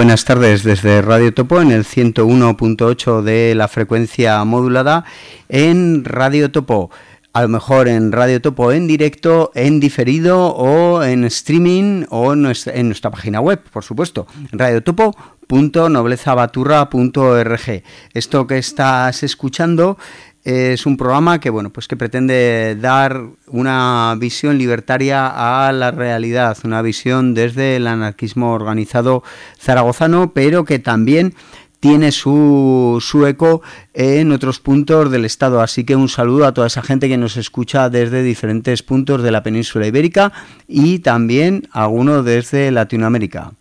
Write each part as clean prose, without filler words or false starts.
buenas tardes desde Radio Topo en el 101.8 de la frecuencia modulada en Radio Topo. A lo mejor en Radio Topo en directo, en diferido o en streaming o en nuestra página web, por supuesto, radiotopo.noblezabaturra.org. Esto que estás escuchando es un programa que que pretende dar una visión libertaria a la realidad, una visión desde el anarquismo organizado zaragozano, pero que también tiene su eco en otros puntos del Estado. Así que un saludo a toda esa gente que nos escucha desde diferentes puntos de la península ibérica y también algunos desde Latinoamérica.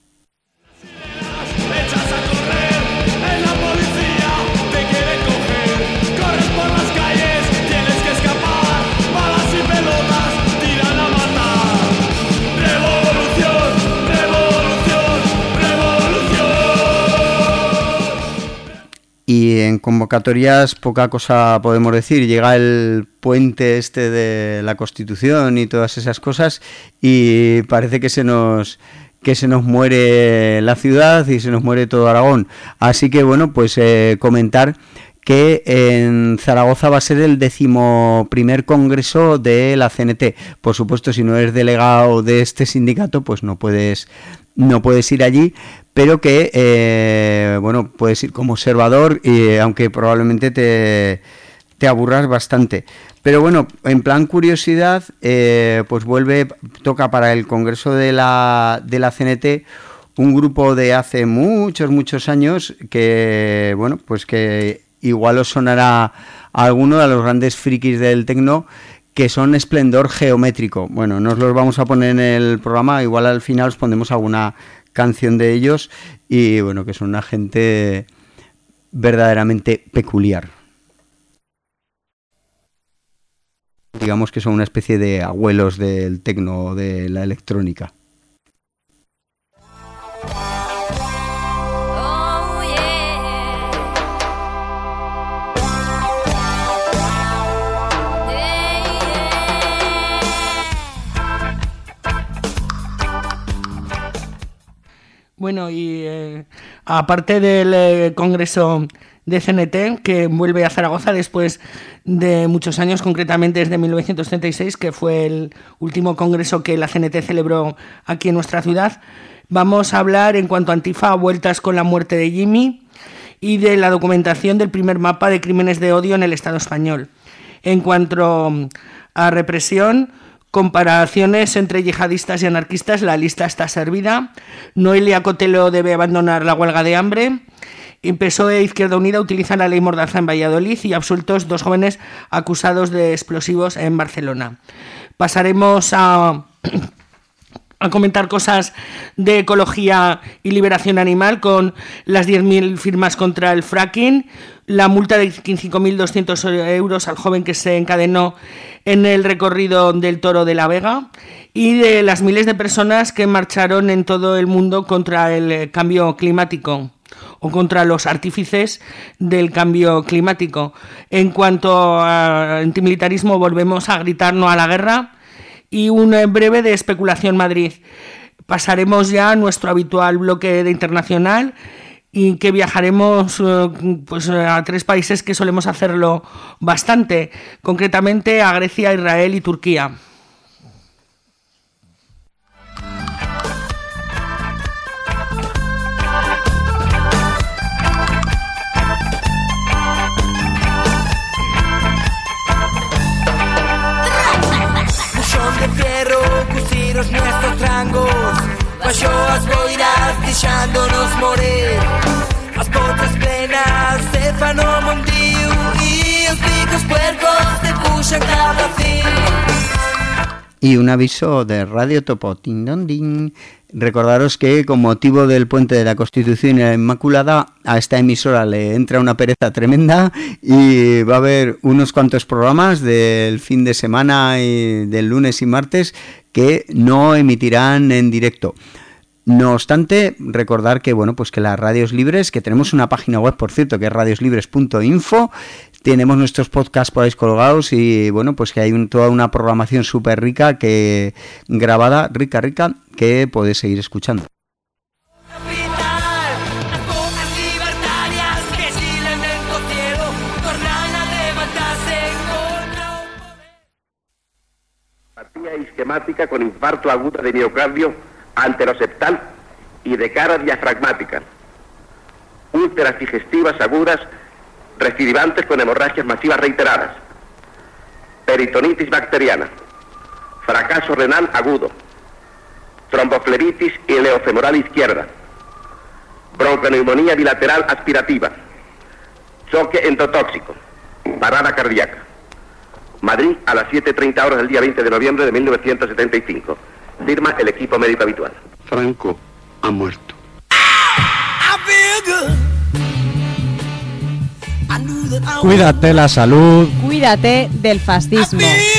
Y en convocatorias poca cosa podemos decir. Llega el puente este de la Constitución y todas esas cosas y parece que se nos muere la ciudad y se nos muere todo Aragón. Así que comentar que en Zaragoza va a ser el 11º congreso de la CNT. Por supuesto, si no eres delegado de este sindicato, pues no puedes ir allí, pero que puedes ir como observador, aunque probablemente te aburras bastante. Pero bueno, en plan curiosidad, toca para el congreso de la CNT un grupo de hace muchos años que que igual os sonará a alguno de los grandes frikis del tecno, que son Esplendor Geométrico. Bueno, no os los vamos a poner en el programa, igual al final os pondremos alguna canción de ellos, y que son una gente verdaderamente peculiar. Digamos que son una especie de abuelos del tecno, de la electrónica. Bueno, y aparte del congreso de CNT, que vuelve a Zaragoza después de muchos años, concretamente desde 1936, que fue el último congreso que la CNT celebró aquí en nuestra ciudad, vamos a hablar en cuanto a Antifa, vueltas con la muerte de Jimmy, y de la documentación del primer mapa de crímenes de odio en el Estado español. En cuanto a represión, comparaciones entre yihadistas y anarquistas, la lista está servida. Noelia Cotelo debe abandonar la huelga de hambre. PSOE e Izquierda Unida utilizan la ley Mordaza en Valladolid y absueltos 2 jóvenes acusados de explosivos en Barcelona. Pasaremos a comentar cosas de ecología y liberación animal con las 10.000 firmas contra el fracking, la multa de 5.200 euros al joven que se encadenó en el recorrido del Toro de la Vega, y de las miles de personas que marcharon en todo el mundo contra el cambio climático o contra los artífices del cambio climático. En cuanto a antimilitarismo, volvemos a gritar no a la guerra, y un breve de especulación Madrid. Pasaremos ya a nuestro habitual bloque de internacional, y que viajaremos a 3 países que solemos hacerlo bastante, concretamente a Grecia, Israel y Turquía. Os nuestros trangos, baixo as boiras deixándonos morir. As botas plenas se fan o mondío e os picos puercos te puxan cada fin. Y un aviso de Radio Topo, ting don ding. Recordaros que con motivo del puente de la Constitución y la Inmaculada, a esta emisora le entra una pereza tremenda y va a haber unos cuantos programas del fin de semana y del lunes y martes que no emitirán en directo. No obstante, recordar que que las radios libres, que tenemos una página web, por cierto, que es radioslibres.info, tenemos nuestros podcasts por ahí colgados y que hay toda una programación súper rica, grabada, rica, que podéis seguir escuchando. isquemática con infarto agudo de miocardio anteroseptal y de cara diafragmática. Úlceras digestivas agudas recidivantes con hemorragias masivas reiteradas. Peritonitis bacteriana. Fracaso renal agudo. Tromboflebitis ileofemoral izquierda. Bronconeumonía bilateral aspirativa. Choque endotóxico. Parada cardíaca. Madrid a las 7:30 horas del día 20 de noviembre de 1975. Firma el equipo médico habitual. Franco ha muerto. Cuídate la salud. Cuídate del fascismo.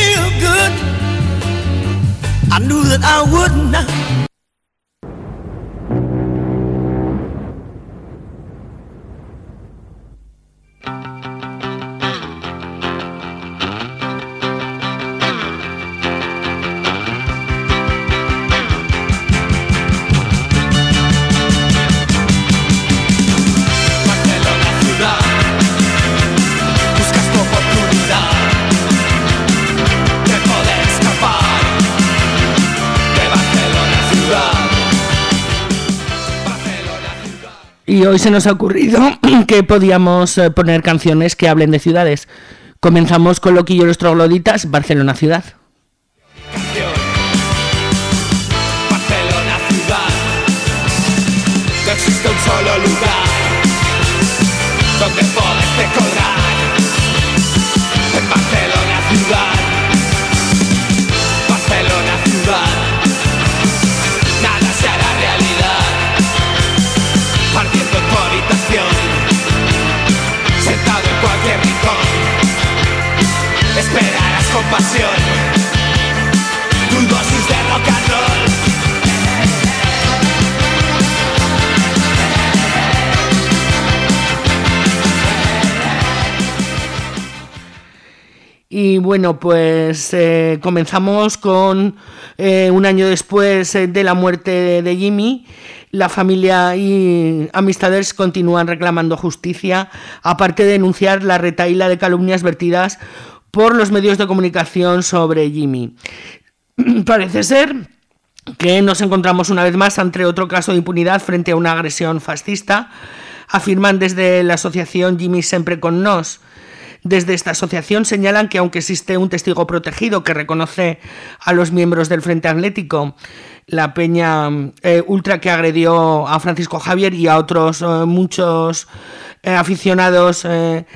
Y hoy se nos ha ocurrido que podíamos poner canciones que hablen de ciudades. Comenzamos con Loquillo y los Trogloditas, Barcelona ciudad. Barcelona ciudad, no existe un solo lugar donde poderse colgar. En Barcelona ciudad, Barcelona ciudad, nada se hará realidad. Ardiendo en tu habitación, sentado en cualquier rincón, esperarás con pasión tu dosis de rock and roll. Y bueno, pues comenzamos con un año después de la muerte de Jimmy. La familia y amistades continúan reclamando justicia, aparte de denunciar la retahíla de calumnias vertidas por los medios de comunicación sobre Jimmy. Parece ser que nos encontramos una vez más ante otro caso de impunidad frente a una agresión fascista, afirman desde la asociación Jimmy Sempre con Nos. Desde esta asociación señalan que aunque existe un testigo protegido que reconoce a los miembros del Frente Atlético, la peña ultra que agredió a Francisco Javier y a otros muchos aficionados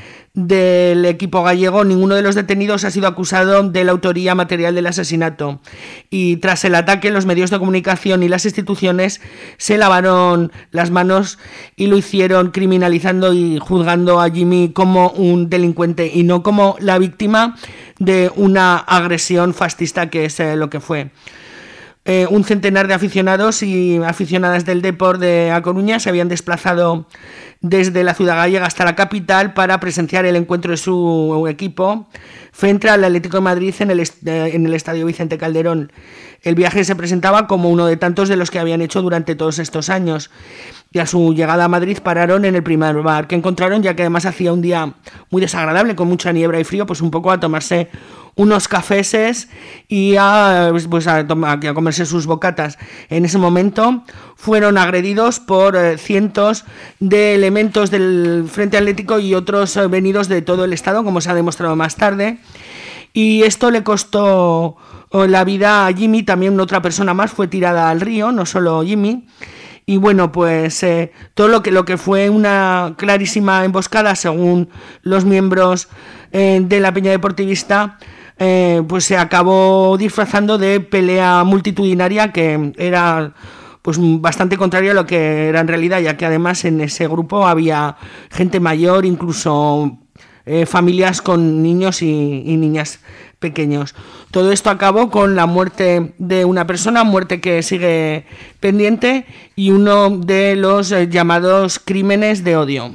del equipo gallego, ninguno de los detenidos ha sido acusado de la autoría material del asesinato. Y tras el ataque, los medios de comunicación y las instituciones se lavaron las manos y lo hicieron criminalizando y juzgando a Jimmy como un delincuente y no como la víctima de una agresión fascista, que es lo que fue. Un centenar de aficionados y aficionadas del Depor de A Coruña se habían desplazado desde la ciudad gallega hasta la capital para presenciar el encuentro de su equipo frente al Atlético de Madrid en el Estadio Vicente Calderón. El viaje se presentaba como uno de tantos de los que habían hecho durante todos estos años. Y a su llegada a Madrid pararon en el primer bar que encontraron, ya que además hacía un día muy desagradable, con mucha niebla y frío, pues un poco a tomarse unos cafeses y a comerse sus bocatas. En ese momento fueron agredidos por cientos de elementos del Frente Atlético y otros venidos de todo el estado, como se ha demostrado más tarde. Y esto le costó la vida a Jimmy. También otra persona más fue tirada al río, no solo Jimmy. Y bueno, pues todo lo que fue una clarísima emboscada, según los miembros de la peña deportivista, pues se acabó disfrazando de pelea multitudinaria, que era pues bastante contrario a lo que era en realidad, ya que además en ese grupo había gente mayor, incluso familias con niños y niñas pequeños. Todo esto acabó con la muerte de una persona, muerte que sigue pendiente, y uno de los llamados crímenes de odio.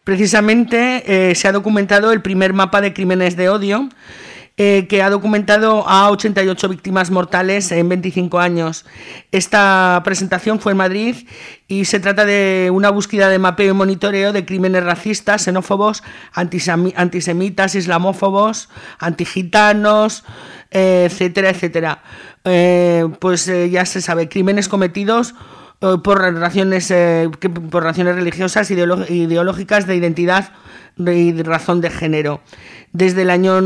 Precisamente se ha documentado el primer mapa de crímenes de odio, que ha documentado a 88 víctimas mortales en 25 años. Esta presentación fue en Madrid y se trata de una búsqueda de mapeo y monitoreo de crímenes racistas, xenófobos, antisemitas, islamófobos, antigitanos, etcétera, etcétera. Ya se sabe, crímenes cometidos por razones religiosas, ideológicas, de identidad y de razón de género. Desde el año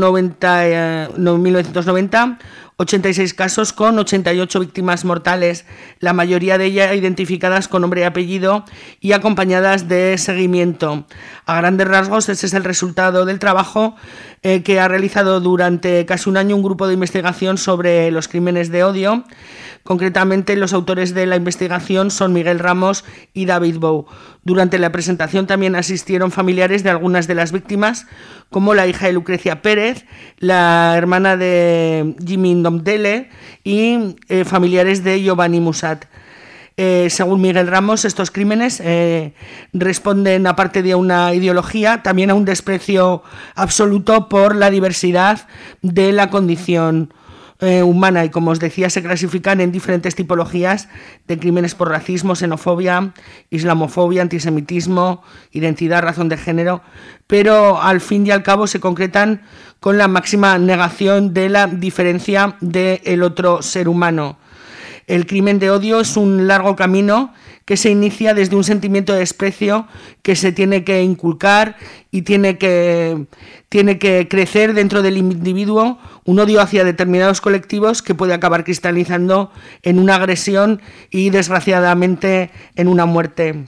1990, 86 casos con 88 víctimas mortales, la mayoría de ellas identificadas con nombre y apellido y acompañadas de seguimiento. A grandes rasgos, ese es el resultado del trabajo que ha realizado durante casi un año un grupo de investigación sobre los crímenes de odio. Concretamente, los autores de la investigación son Miguel Ramos y David Bou. Durante la presentación también asistieron familiares de algunas de las víctimas, como la hija de Lucrecia Pérez, la hermana de Jimmy Ndomdele y familiares de Giovanni Musat. Según Miguel Ramos, estos crímenes responden, aparte de una ideología, también a un desprecio absoluto por la diversidad de la condición humana, y como os decía, se clasifican en diferentes tipologías de crímenes por racismo, xenofobia, islamofobia, antisemitismo, identidad, razón de género, pero al fin y al cabo se concretan con la máxima negación de la diferencia del otro ser humano. El crimen de odio es un largo camino que se inicia desde un sentimiento de desprecio que se tiene que inculcar y tiene que crecer dentro del individuo, un odio hacia determinados colectivos que puede acabar cristalizando en una agresión y, desgraciadamente, en una muerte.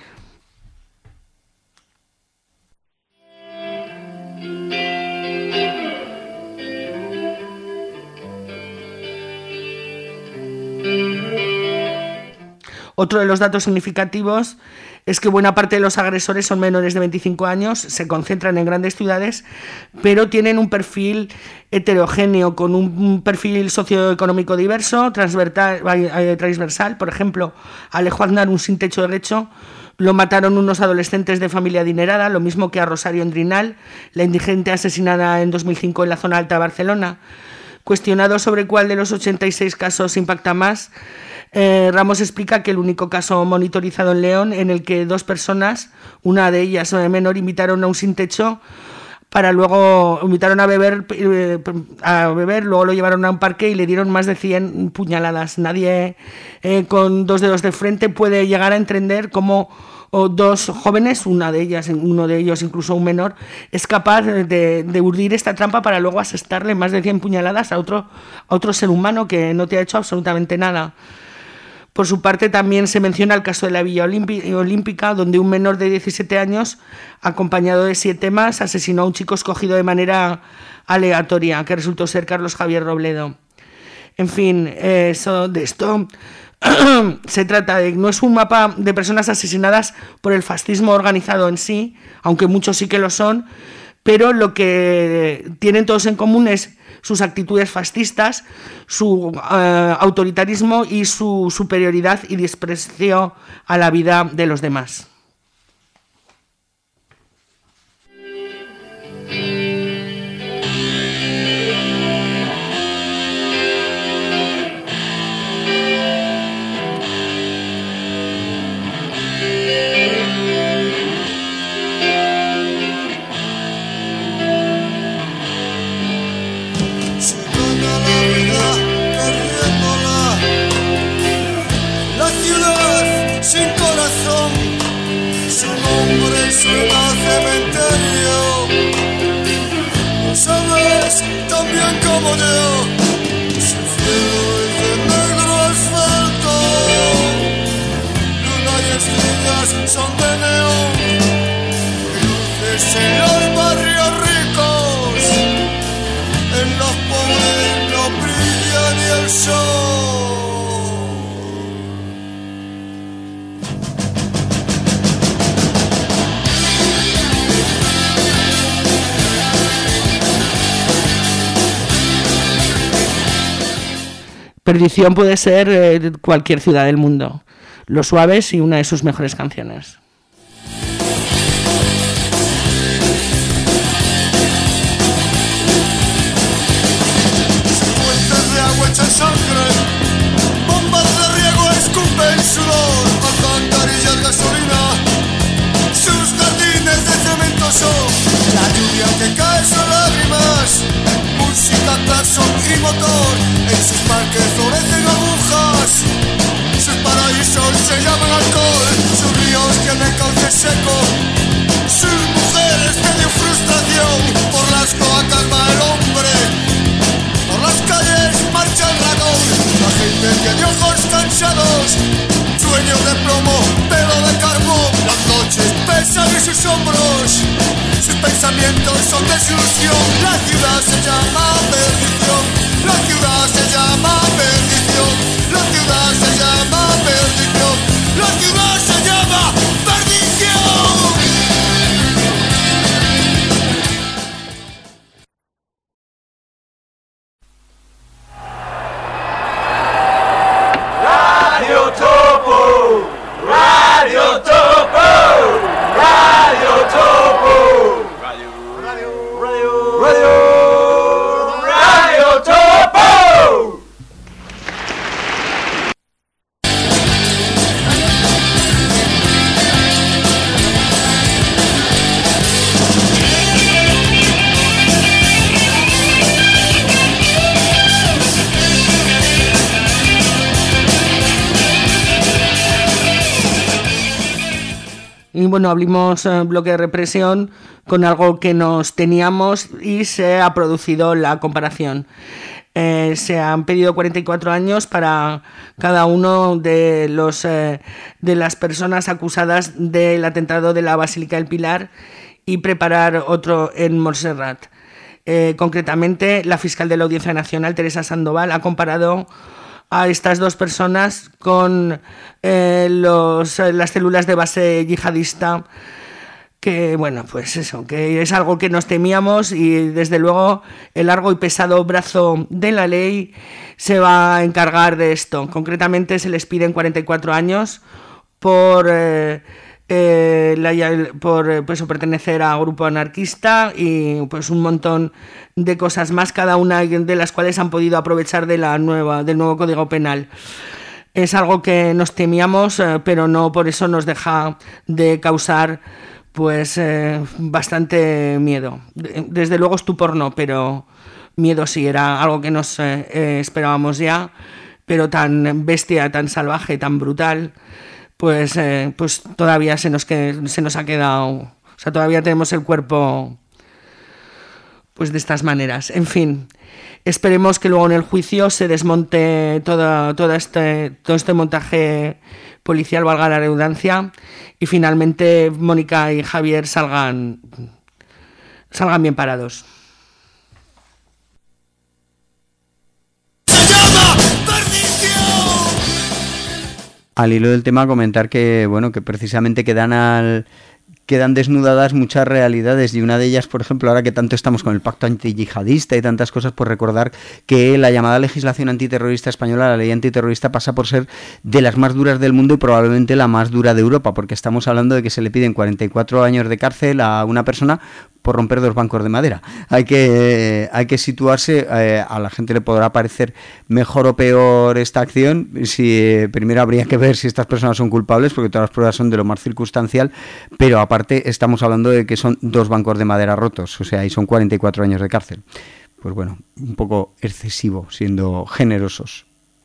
Otro de los datos significativos es que buena parte de los agresores son menores de 25 años, se concentran en grandes ciudades, pero tienen un perfil heterogéneo, con un perfil socioeconómico diverso, transversal. Por ejemplo, Alejo Aznar, un sin techo de lecho, lo mataron unos adolescentes de familia adinerada, lo mismo que a Rosario Endrinal, la indigente asesinada en 2005 en la zona alta de Barcelona. Cuestionado sobre cuál de los 86 casos impacta más, Ramos explica que el único caso monitorizado en León, en el que 2 personas, una de ellas menor, invitaron a un sin techo a beber, luego lo llevaron a un parque y le dieron más de 100 puñaladas. Nadie con 2 dedos de frente puede llegar a entender cómo 2 jóvenes, uno de ellos incluso un menor, es capaz de urdir esta trampa para luego asestarle más de 100 puñaladas a otro ser humano que no te ha hecho absolutamente nada. Por su parte, también se menciona el caso de la Villa Olímpica, donde un menor de 17 años, acompañado de 7 más, asesinó a un chico escogido de manera aleatoria, que resultó ser Carlos Javier Robledo. En fin, de esto se trata no es un mapa de personas asesinadas por el fascismo organizado en sí, aunque muchos sí que lo son, pero lo que tienen todos en común es sus actitudes fascistas, su autoritarismo y su superioridad y desprecio a la vida de los demás. Suena cementerio, lo sabes tan bien como yo. Su cielo es de negro asfalto, luna y estrellas son de neón, luces en los barrios ricos, en los pobres no brilla ni el sol. Perdición puede ser cualquier ciudad del mundo. Los Suaves y una de sus mejores canciones. pulso. La lluvia que cae son lágrimas, música, claxon y motor. En sus parques florecen agujas, sus paraísos se llaman alcohol. Sus ríos tienen cauce seco, sus mujeres tienen frustración. Por las cloacas va el hombre, por las calles marcha el dragón. La gente tiene ojos cansados, sueños de plomo, pelo de carbón. Las noches pesan en sus hombros, sus pensamientos son desilusión. La ciudad se llama perdición, la ciudad se llama perdición, la ciudad se llama perdición, la ciudad se llama perdición. Radio Topo, Radio Topo, Radio Topo, Radio Topo. Y bueno, abrimos bloque de represión con algo que nos teníamos y se ha producido la comparación. Se han pedido 44 años para cada uno de las personas acusadas del atentado de la Basílica del Pilar y preparar otro en Montserrat. Concretamente, la fiscal de la Audiencia Nacional, Teresa Sandoval, ha comparado a estas dos personas con las células de base yihadista, que bueno, pues eso, que es algo que nos temíamos y desde luego el largo y pesado brazo de la ley se va a encargar de esto. Concretamente se les piden 44 años por pertenecer a grupo anarquista y pues un montón de cosas más, cada una de las cuales han podido aprovechar del nuevo Código Penal. Es algo que nos temíamos, pero no por eso nos deja de causar pues bastante miedo. Desde luego estupor no, pero miedo sí, era algo que nos esperábamos ya, pero tan bestia, tan salvaje, tan brutal, pues todavía se nos ha quedado, o sea, todavía tenemos el cuerpo pues de estas maneras. En fin, esperemos que luego en el juicio se desmonte todo este montaje policial, valga la redundancia, y finalmente Mónica y Javier salgan bien parados. Al hilo del tema, comentar que bueno, que precisamente quedan desnudadas muchas realidades, y una de ellas, por ejemplo, ahora que tanto estamos con el pacto antiyihadista y tantas cosas, pues recordar que la llamada legislación antiterrorista española, la ley antiterrorista, pasa por ser de las más duras del mundo y probablemente la más dura de Europa, porque estamos hablando de que se le piden 44 años de cárcel a una persona por romper 2 bancos de madera. Hay que situarse. A la gente le podrá parecer mejor o peor esta acción. Primero habría que ver si estas personas son culpables, porque todas las pruebas son de lo más circunstancial, pero aparte estamos hablando de que son 2 bancos de madera rotos, o sea, y son 44 años de cárcel. Pues bueno, un poco excesivo, siendo generosos.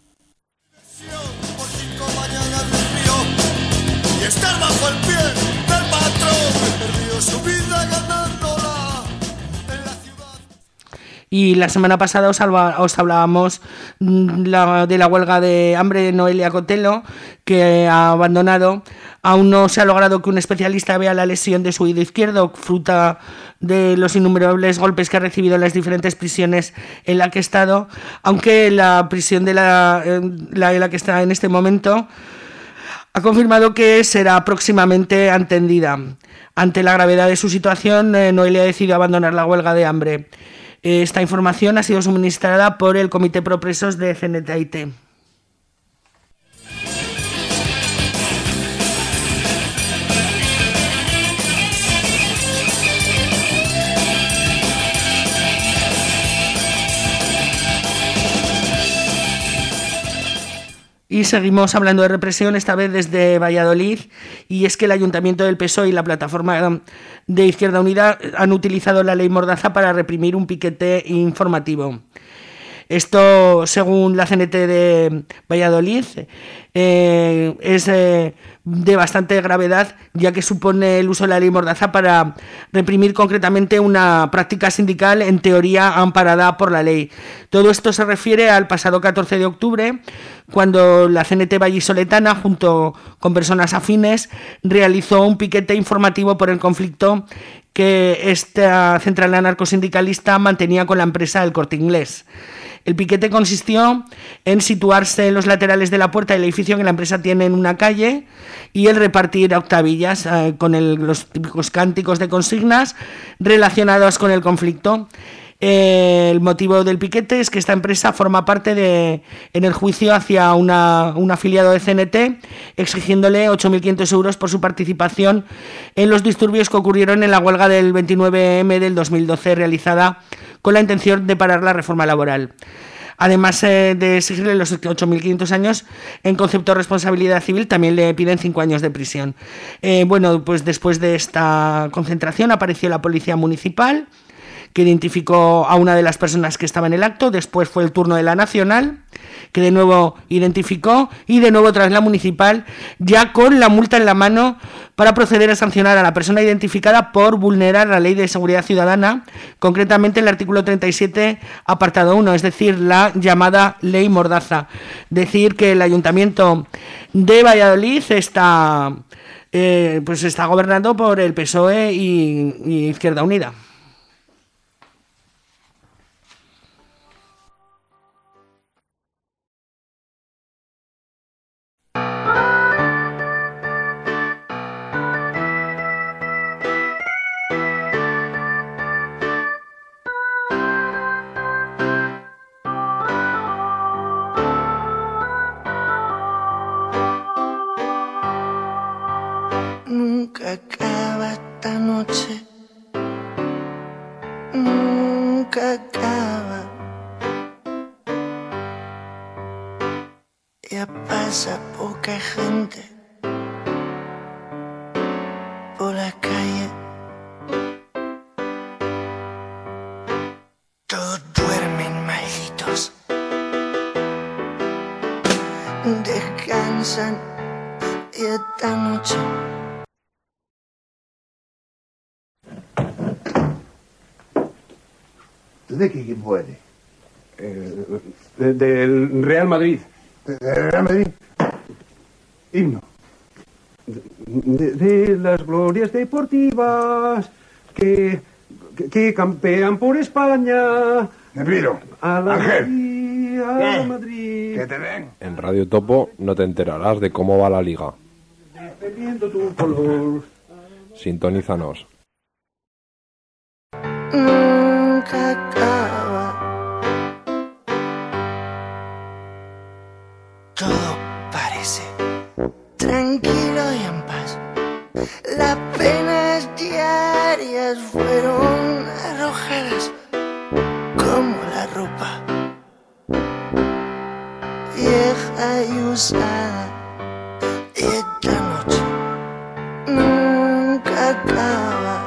Y estar bajo el pie del patrón, perdió su vida ganándola en la ciudad. Y la semana pasada os hablábamos de la huelga de hambre de Noelia Cotelo, que ha abandonado. Aún no se ha logrado que un especialista vea la lesión de su oído izquierdo, fruta de los innumerables golpes que ha recibido en las diferentes prisiones en la que ha estado, aunque la prisión en la que está en este momento ha confirmado que será próximamente atendida. Ante la gravedad de su situación, Noelia ha decidido abandonar la huelga de hambre. Esta información ha sido suministrada por el Comité Pro Presos de CNTIT. Y seguimos hablando de represión, esta vez desde Valladolid, y es que el Ayuntamiento del PSOE y la plataforma de Izquierda Unida han utilizado la ley Mordaza para reprimir un piquete informativo. Esto, según la CNT de Valladolid, es de bastante gravedad, ya que supone el uso de la ley Mordaza para reprimir concretamente una práctica sindical en teoría amparada por la ley. Todo esto se refiere al pasado 14 de octubre, cuando la CNT vallisoletana, junto con personas afines, realizó un piquete informativo por el conflicto que esta central anarcosindicalista mantenía con la empresa El Corte Inglés. El piquete consistió en situarse en los laterales de la puerta del edificio que la empresa tiene en una calle y el repartir octavillas con los típicos cánticos de consignas relacionados con el conflicto. El motivo del piquete es que esta empresa forma parte en el juicio hacia un afiliado de CNT, exigiéndole 8.500 euros por su participación en los disturbios que ocurrieron en la huelga del 29M del 2012 realizada con la intención de parar la reforma laboral. Además de exigirle los 8.500 años en concepto de responsabilidad civil, también le piden 5 años de prisión. Pues después de esta concentración apareció la policía municipal, que identificó a una de las personas que estaba en el acto. Después fue el turno de la nacional, que de nuevo identificó, y de nuevo tras la municipal, ya con la multa en la mano, para proceder a sancionar a la persona identificada por vulnerar la Ley de Seguridad Ciudadana, concretamente el artículo 37, apartado 1, es decir, la llamada Ley Mordaza. Decir que el Ayuntamiento de Valladolid está gobernado por el PSOE y Izquierda Unida. Nunca acaba esta noche, nunca acaba. Ya pasa poca gente por la calle, todos duermen malditos, descansan y esta noche ¿De qué equipo eres? Del Real Madrid. ¿Del Real Madrid? Himno. De las glorias deportivas que campean por España. Nepiro, a la Ángel. Madrid, Madrid. ¿Qué te ven? En Radio Topo no te enterarás de cómo va la liga. Defendiendo tu color. Sintonízanos. nunca acaba. Todo parece tranquilo y en paz. Las penas diarias fueron arrojadas como la ropa vieja y usada. Y esta noche nunca acaba.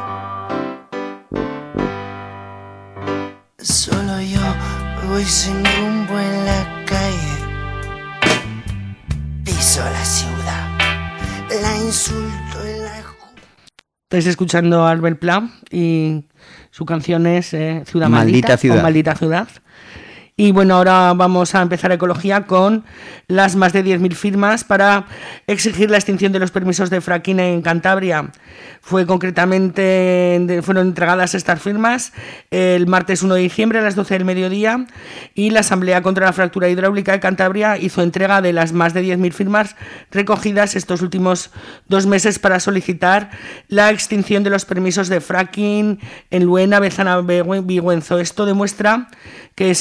Solo yo voy sin rumbo en la calle. Piso la ciudad, la insulto y la... Estáis escuchando a Albert Pla y su canción es Ciudad Maldita Maldita, Ciudad. o Maldita Ciudad. Y bueno, ahora vamos a empezar Ecología con las más de 10.000 firmas para exigir la extinción de los permisos de fracking en Cantabria. Fueron entregadas estas firmas el martes 1 de diciembre a las 12 del mediodía y la Asamblea contra la Fractura Hidráulica de Cantabria hizo entrega de las más de 10.000 firmas recogidas estos últimos 2 meses para solicitar la extinción de los permisos de fracking en Luena, Bezana, Vigüenzo. Esto demuestra que sigue siendo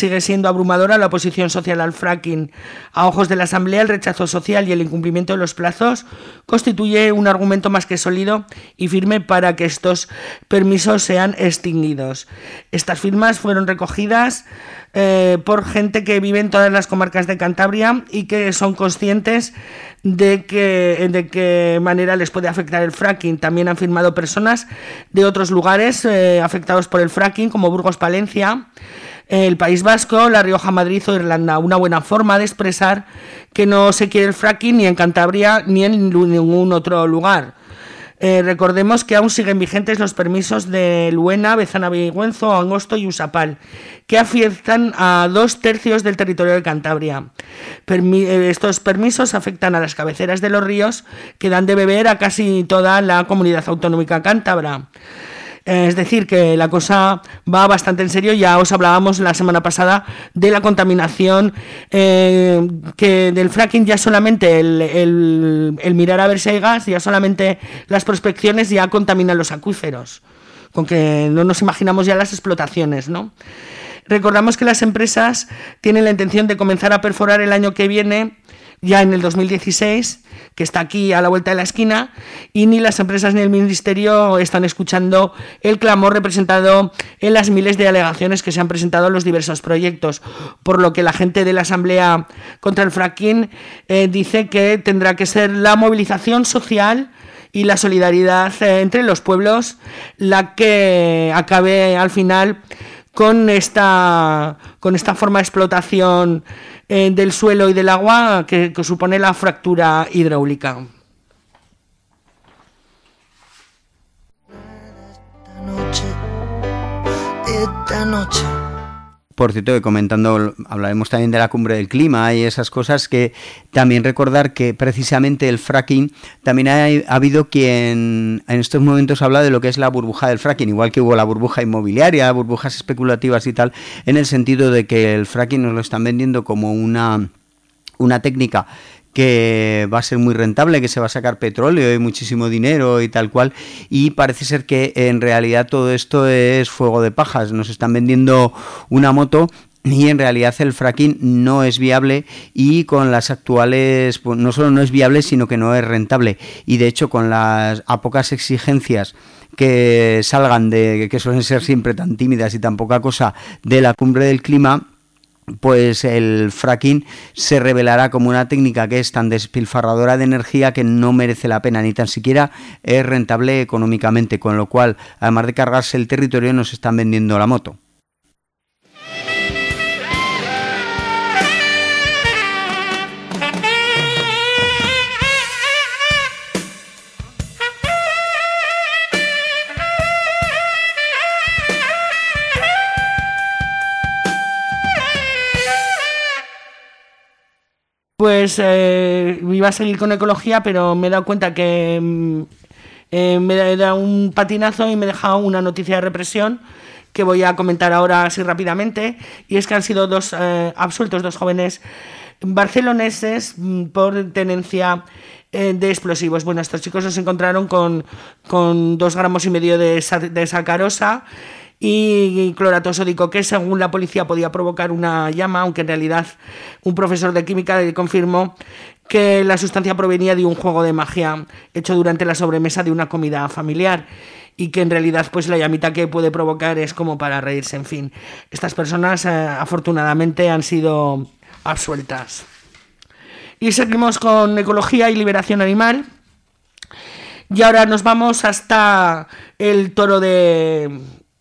siendo abrumadora la oposición social al fracking. A ojos de la Asamblea, el rechazo social y el incumplimiento de los plazos constituye un argumento más que sólido y firme para que estos permisos sean extinguidos. Estas firmas fueron recogidas por gente que vive en todas las comarcas de Cantabria y que son conscientes de qué manera les puede afectar el fracking. También han firmado personas de otros lugares afectados por el fracking, como Burgos, Palencia, el País Vasco, La Rioja, Madrid o Irlanda. Una buena forma de expresar que no se quiere el fracking ni en Cantabria ni en ningún otro lugar. Recordemos que aún siguen vigentes los permisos de Luena, Bezana Vigüenzo, Angosto y Usapal, que afectan a 2/3 del territorio de Cantabria. Estos permisos afectan a las cabeceras de los ríos que dan de beber a casi toda la comunidad autonómica cántabra. Es decir, que la cosa va bastante en serio. Ya os hablábamos la semana pasada de la contaminación que del fracking. Ya solamente el mirar a ver si hay gas, ya solamente las prospecciones ya contaminan los acuíferos, con que no nos imaginamos ya las explotaciones, ¿no? Recordamos que las empresas tienen la intención de comenzar a perforar el año que viene, ya en el 2016, que está aquí a la vuelta de la esquina, y ni las empresas ni el Ministerio están escuchando el clamor representado en las miles de alegaciones que se han presentado en los diversos proyectos, por lo que la gente de la Asamblea contra el fracking dice que tendrá que ser la movilización social y la solidaridad entre los pueblos la que acabe al final con esta forma de explotación del suelo y del agua que supone la fractura hidráulica. Esta noche. Por cierto, que comentando, hablaremos también de la cumbre del clima y esas cosas, que también recordar que precisamente el fracking, también ha habido quien en estos momentos habla de lo que es la burbuja del fracking, igual que hubo la burbuja inmobiliaria, burbujas especulativas y tal, en el sentido de que el fracking nos lo están vendiendo como una técnica que va a ser muy rentable, que se va a sacar petróleo y muchísimo dinero y tal cual, y parece ser que en realidad todo esto es fuego de pajas. Nos están vendiendo una moto y en realidad el fracking no es viable, y con las actuales, pues no solo no es viable, sino que no es rentable, y de hecho con las a pocas exigencias que salgan de, que suelen ser siempre tan tímidas y tan poca cosa, de la cumbre del clima, pues el fracking se revelará como una técnica que es tan despilfarradora de energía que no merece la pena, ni tan siquiera es rentable económicamente, con lo cual, además de cargarse el territorio, nos están vendiendo la moto. Pues iba a seguir con ecología, pero me he dado cuenta que me he dado un patinazo y me he dejado una noticia de represión que voy a comentar ahora así rápidamente, y es que han sido absueltos dos jóvenes barceloneses por tenencia de explosivos. Bueno, estos chicos se encontraron con 2,5 gramos de sacarosa y clorato sódico, que según la policía podía provocar una llama, aunque en realidad un profesor de química confirmó que la sustancia provenía de un juego de magia hecho durante la sobremesa de una comida familiar, y que en realidad pues la llamita que puede provocar es como para reírse. En fin, estas personas afortunadamente han sido absueltas. Y seguimos con ecología y liberación animal, y ahora nos vamos hasta el toro de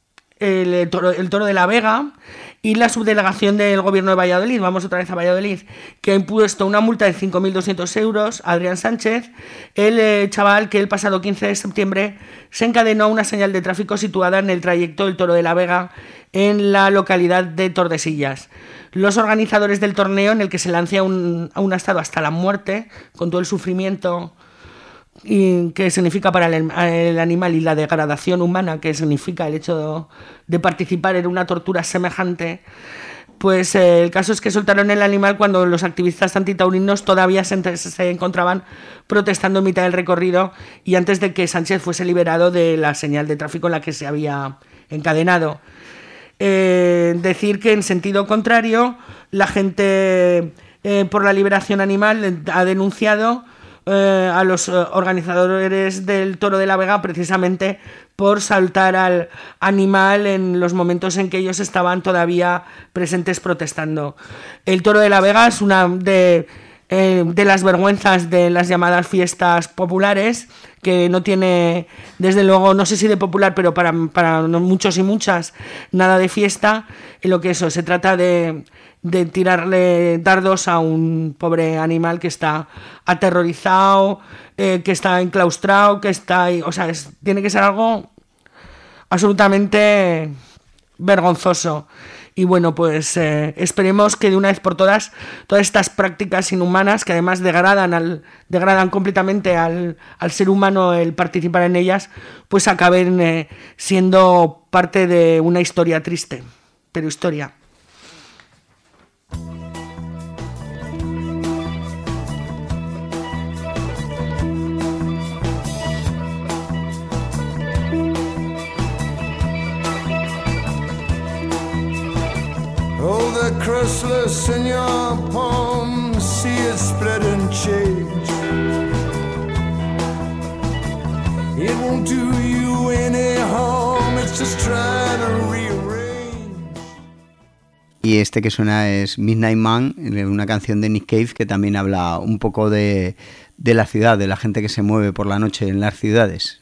la Vega y la subdelegación del gobierno de Valladolid. Vamos otra vez a Valladolid, que ha impuesto una multa de 5.200 euros a Adrián Sánchez, el chaval que el pasado 15 de septiembre se encadenó a una señal de tráfico situada en el trayecto del Toro de la Vega en la localidad de Tordesillas. Los organizadores del torneo, en el que se lanza a un estado hasta la muerte, con todo el sufrimiento y que significa para el animal y la degradación humana que significa el hecho de participar en una tortura semejante, pues el caso es que soltaron el animal cuando los activistas antitaurinos todavía se encontraban protestando en mitad del recorrido y antes de que Sánchez fuese liberado de la señal de tráfico en la que se había encadenado. Decir que en sentido contrario, la gente por la liberación animal ha denunciado a los organizadores del Toro de la Vega precisamente por saltar al animal en los momentos en que ellos estaban todavía presentes protestando. El Toro de la Vega es una de las vergüenzas de las llamadas fiestas populares, que no tiene, desde luego, no sé si de popular, pero para muchos y muchas, nada de fiesta. En lo que eso, se trata de tirarle dardos a un pobre animal que está aterrorizado, que está enclaustrado, que está ahí, o sea, tiene que ser algo absolutamente vergonzoso. Y bueno, pues esperemos que de una vez por todas estas prácticas inhumanas, que además degradan completamente al ser humano el participar en ellas, pues acaben siendo parte de una historia triste, pero historia. Oh, the chrysalis in your palm, see it spread and change. It won't do you any harm, it's just trying to rearrange. Y este que suena es Midnight Man, una canción de Nick Cave que también habla un poco de la ciudad, de la gente que se mueve por la noche en las ciudades.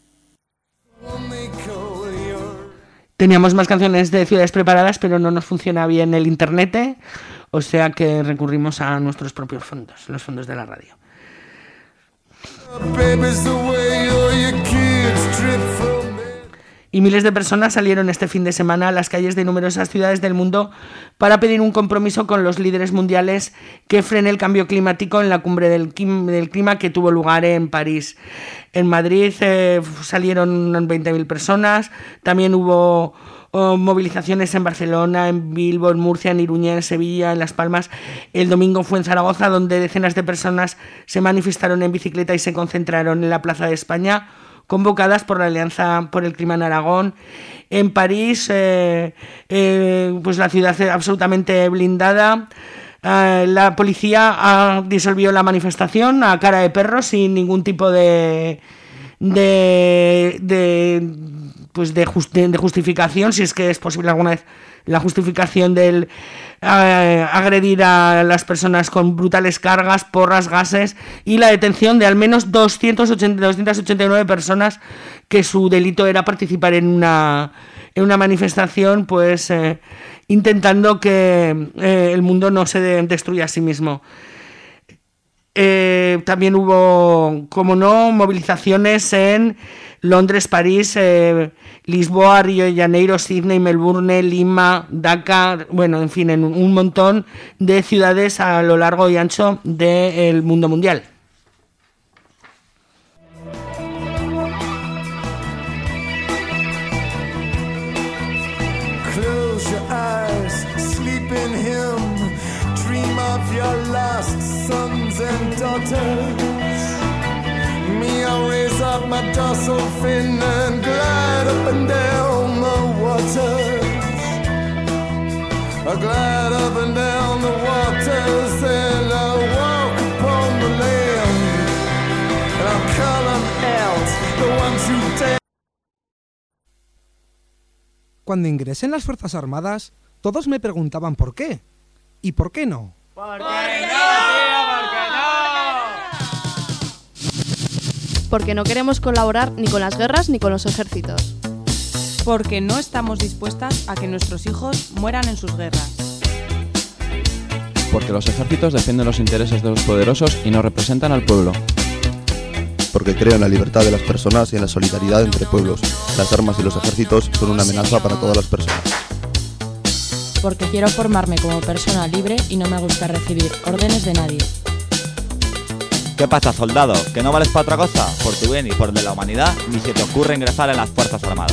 Teníamos más canciones de ciudades preparadas, pero no nos funciona bien el internet, o sea que recurrimos a nuestros propios fondos, los fondos de la radio. Y miles de personas salieron este fin de semana a las calles de numerosas ciudades del mundo para pedir un compromiso con los líderes mundiales que frene el cambio climático en la cumbre del clima que tuvo lugar en París. En Madrid salieron 20.000 personas, también hubo movilizaciones en Barcelona, en Bilbo, en Murcia, en Iruña, en Sevilla, en Las Palmas. El domingo fue en Zaragoza, donde decenas de personas se manifestaron en bicicleta y se concentraron en la Plaza de España, convocadas por la Alianza por el Clima en Aragón. En París, pues la ciudad absolutamente blindada. La policía disolvió la manifestación a cara de perro sin ningún tipo de justificación, si es que es posible alguna vez la justificación del agredir a las personas con brutales cargas, porras, gases y la detención de al menos 289 personas que su delito era participar en una manifestación, pues intentando que el mundo no se destruya a sí mismo. También hubo, como no, movilizaciones en Londres, París, Lisboa, Río de Janeiro, Sydney, Melbourne, Lima, Dakar, bueno, en fin, en un montón de ciudades a lo largo y ancho del mundo mundial. Close your eyes, sleep in him, dream of your lost sons and daughters. Me, I'll raise up my dorsal fin and glide up and down the waters. I'll glide up and down the waters and I'll walk upon the land. And I'll call them out, the ones who dare. Cuando ingresé en las Fuerzas Armadas, todos me preguntaban por qué. ¿Y por qué no? ¿Por qué no, tío? ¿Por qué no? Porque no queremos colaborar ni con las guerras ni con los ejércitos. Porque no estamos dispuestas a que nuestros hijos mueran en sus guerras. Porque los ejércitos defienden los intereses de los poderosos y no representan al pueblo. Porque creo en la libertad de las personas y en la solidaridad entre pueblos. Las armas y los ejércitos son una amenaza para todas las personas. Porque quiero formarme como persona libre y no me gusta recibir órdenes de nadie. ¿Qué pasa, soldado? ¿Que no vales para otra cosa? Por tu bien y por el de la humanidad, ni se te ocurre ingresar en las Fuerzas Armadas.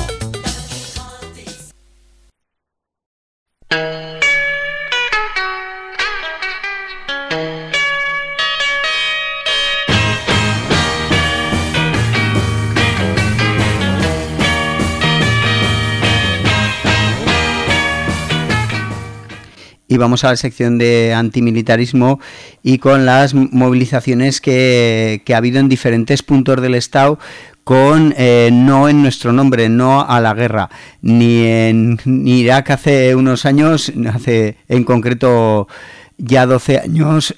Y vamos a la sección de antimilitarismo y con las movilizaciones que ha habido en diferentes puntos del Estado con no en nuestro nombre, no a la guerra, ni en Irak hace unos años, hace en concreto ya 12 años,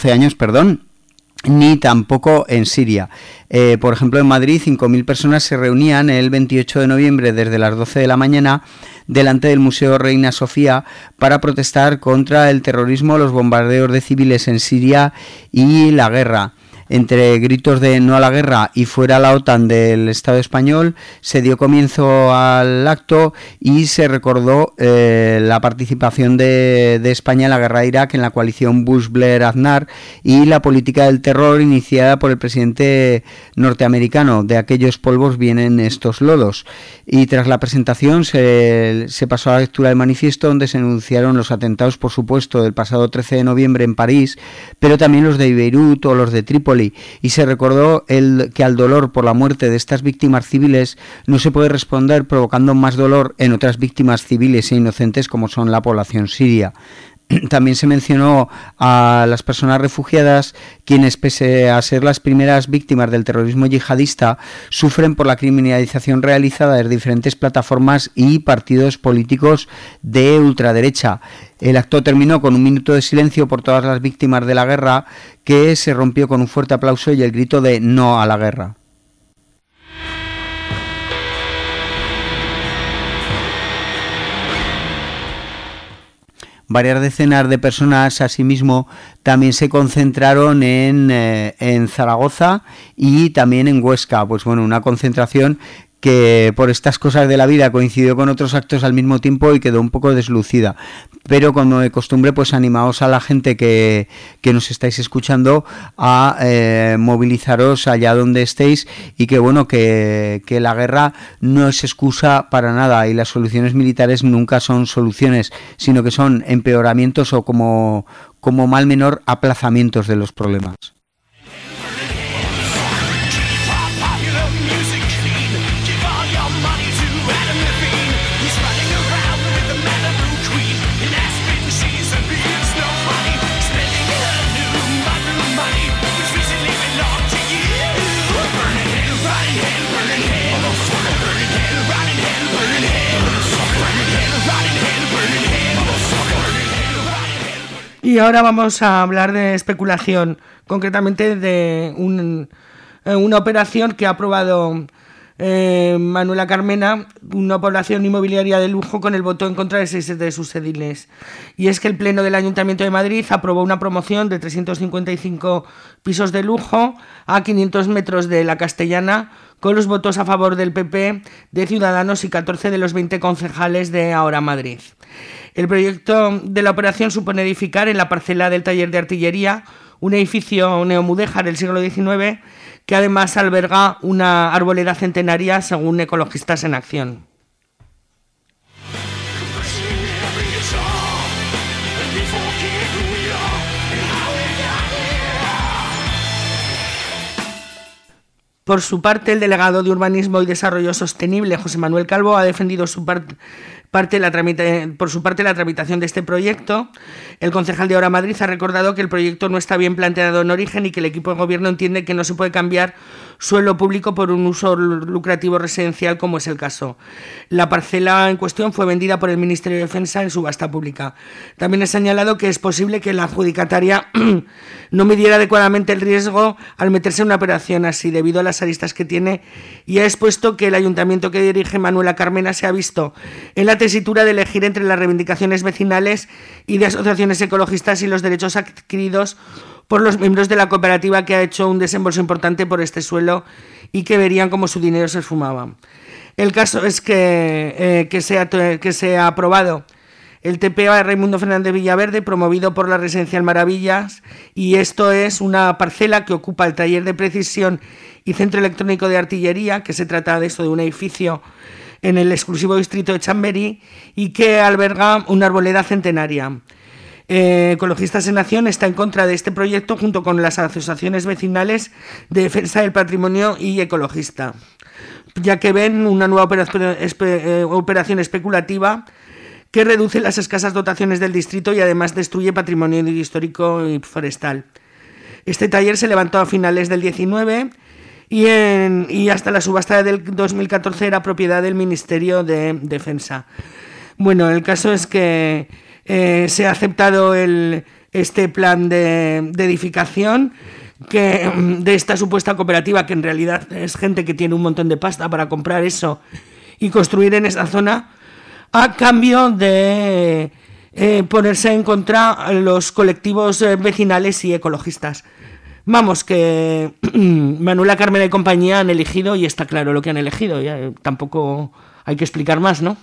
ni tampoco en Siria. Por ejemplo, en Madrid 5.000 personas se reunían el 28 de noviembre desde las 12 de la mañana delante del Museo Reina Sofía para protestar contra el terrorismo, los bombardeos de civiles en Siria y la guerra. Entre gritos de no a la guerra y fuera la OTAN del Estado español, se dio comienzo al acto y se recordó la participación de España en la guerra de Irak en la coalición Bush-Blair-Aznar y la política del terror iniciada por el presidente norteamericano. De aquellos polvos vienen estos lodos. Y tras la presentación se pasó a la lectura del manifiesto, donde se enunciaron los atentados, por supuesto, del pasado 13 de noviembre en París, pero también los de Beirut o los de Trípoli. Y se recordó que al dolor por la muerte de estas víctimas civiles no se puede responder provocando más dolor en otras víctimas civiles e inocentes como son la población siria. También se mencionó a las personas refugiadas, quienes pese a ser las primeras víctimas del terrorismo yihadista, sufren por la criminalización realizada de diferentes plataformas y partidos políticos de ultraderecha. El acto terminó con un minuto de silencio por todas las víctimas de la guerra, que se rompió con un fuerte aplauso y el grito de no a la guerra. Varias decenas de personas, asimismo, también se concentraron en Zaragoza y también en Huesca. Pues bueno, una concentración que por estas cosas de la vida coincidió con otros actos al mismo tiempo y quedó un poco deslucida. Pero como de costumbre, pues animaos a la gente que nos estáis escuchando a movilizaros allá donde estéis y que bueno, que la guerra no es excusa para nada y las soluciones militares nunca son soluciones, sino que son empeoramientos o como mal menor aplazamientos de los problemas. Y ahora vamos a hablar de especulación, concretamente de una operación que ha aprobado Manuela Carmena, una operación inmobiliaria de lujo con el voto en contra de 6 de sus ediles. Y es que el Pleno del Ayuntamiento de Madrid aprobó una promoción de 355 pisos de lujo a 500 metros de la Castellana, con los votos a favor del PP, de Ciudadanos y 14 de los 20 concejales de Ahora Madrid. El proyecto de la operación supone edificar en la parcela del taller de artillería un edificio neomudéjar del siglo XIX que además alberga una arboleda centenaria, según Ecologistas en Acción. Por su parte, el delegado de Urbanismo y Desarrollo Sostenible, José Manuel Calvo, ha defendido por su parte la tramitación de este proyecto. El concejal de Ahora Madrid ha recordado que el proyecto no está bien planteado en origen y que el equipo de gobierno entiende que no se puede cambiar suelo público por un uso lucrativo residencial, como es el caso. La parcela en cuestión fue vendida por el Ministerio de Defensa en subasta pública. También ha señalado que es posible que la adjudicataria no midiera adecuadamente el riesgo al meterse en una operación así, debido a las aristas que tiene, y ha expuesto que el ayuntamiento que dirige Manuela Carmena se ha visto en la tesitura de elegir entre las reivindicaciones vecinales y de asociaciones ecologistas y los derechos adquiridos por los miembros de la cooperativa, que ha hecho un desembolso importante por este suelo y que verían cómo su dinero se esfumaba. El caso es que se ha aprobado el TPA Raimundo Fernández Villaverde, promovido por la Residencial Maravillas, y esto es una parcela que ocupa el taller de precisión y centro electrónico de artillería, que se trata de un edificio en el exclusivo distrito de Chamberí y que alberga una arboleda centenaria. Ecologistas en Acción está en contra de este proyecto junto con las asociaciones vecinales de defensa del patrimonio y ecologista, ya que ven una nueva operación especulativa que reduce las escasas dotaciones del distrito y además destruye patrimonio histórico y forestal. Este taller se levantó a finales del 19 y hasta la subasta del 2014 era propiedad del Ministerio de Defensa. Bueno, el caso es que se ha aceptado este plan de edificación de esta supuesta cooperativa, que en realidad es gente que tiene un montón de pasta para comprar eso y construir en esa zona, a cambio de ponerse en contra los colectivos vecinales y ecologistas. Vamos, que Manuela Carmena y compañía han elegido, y está claro lo que han elegido, ya, tampoco hay que explicar más, ¿no?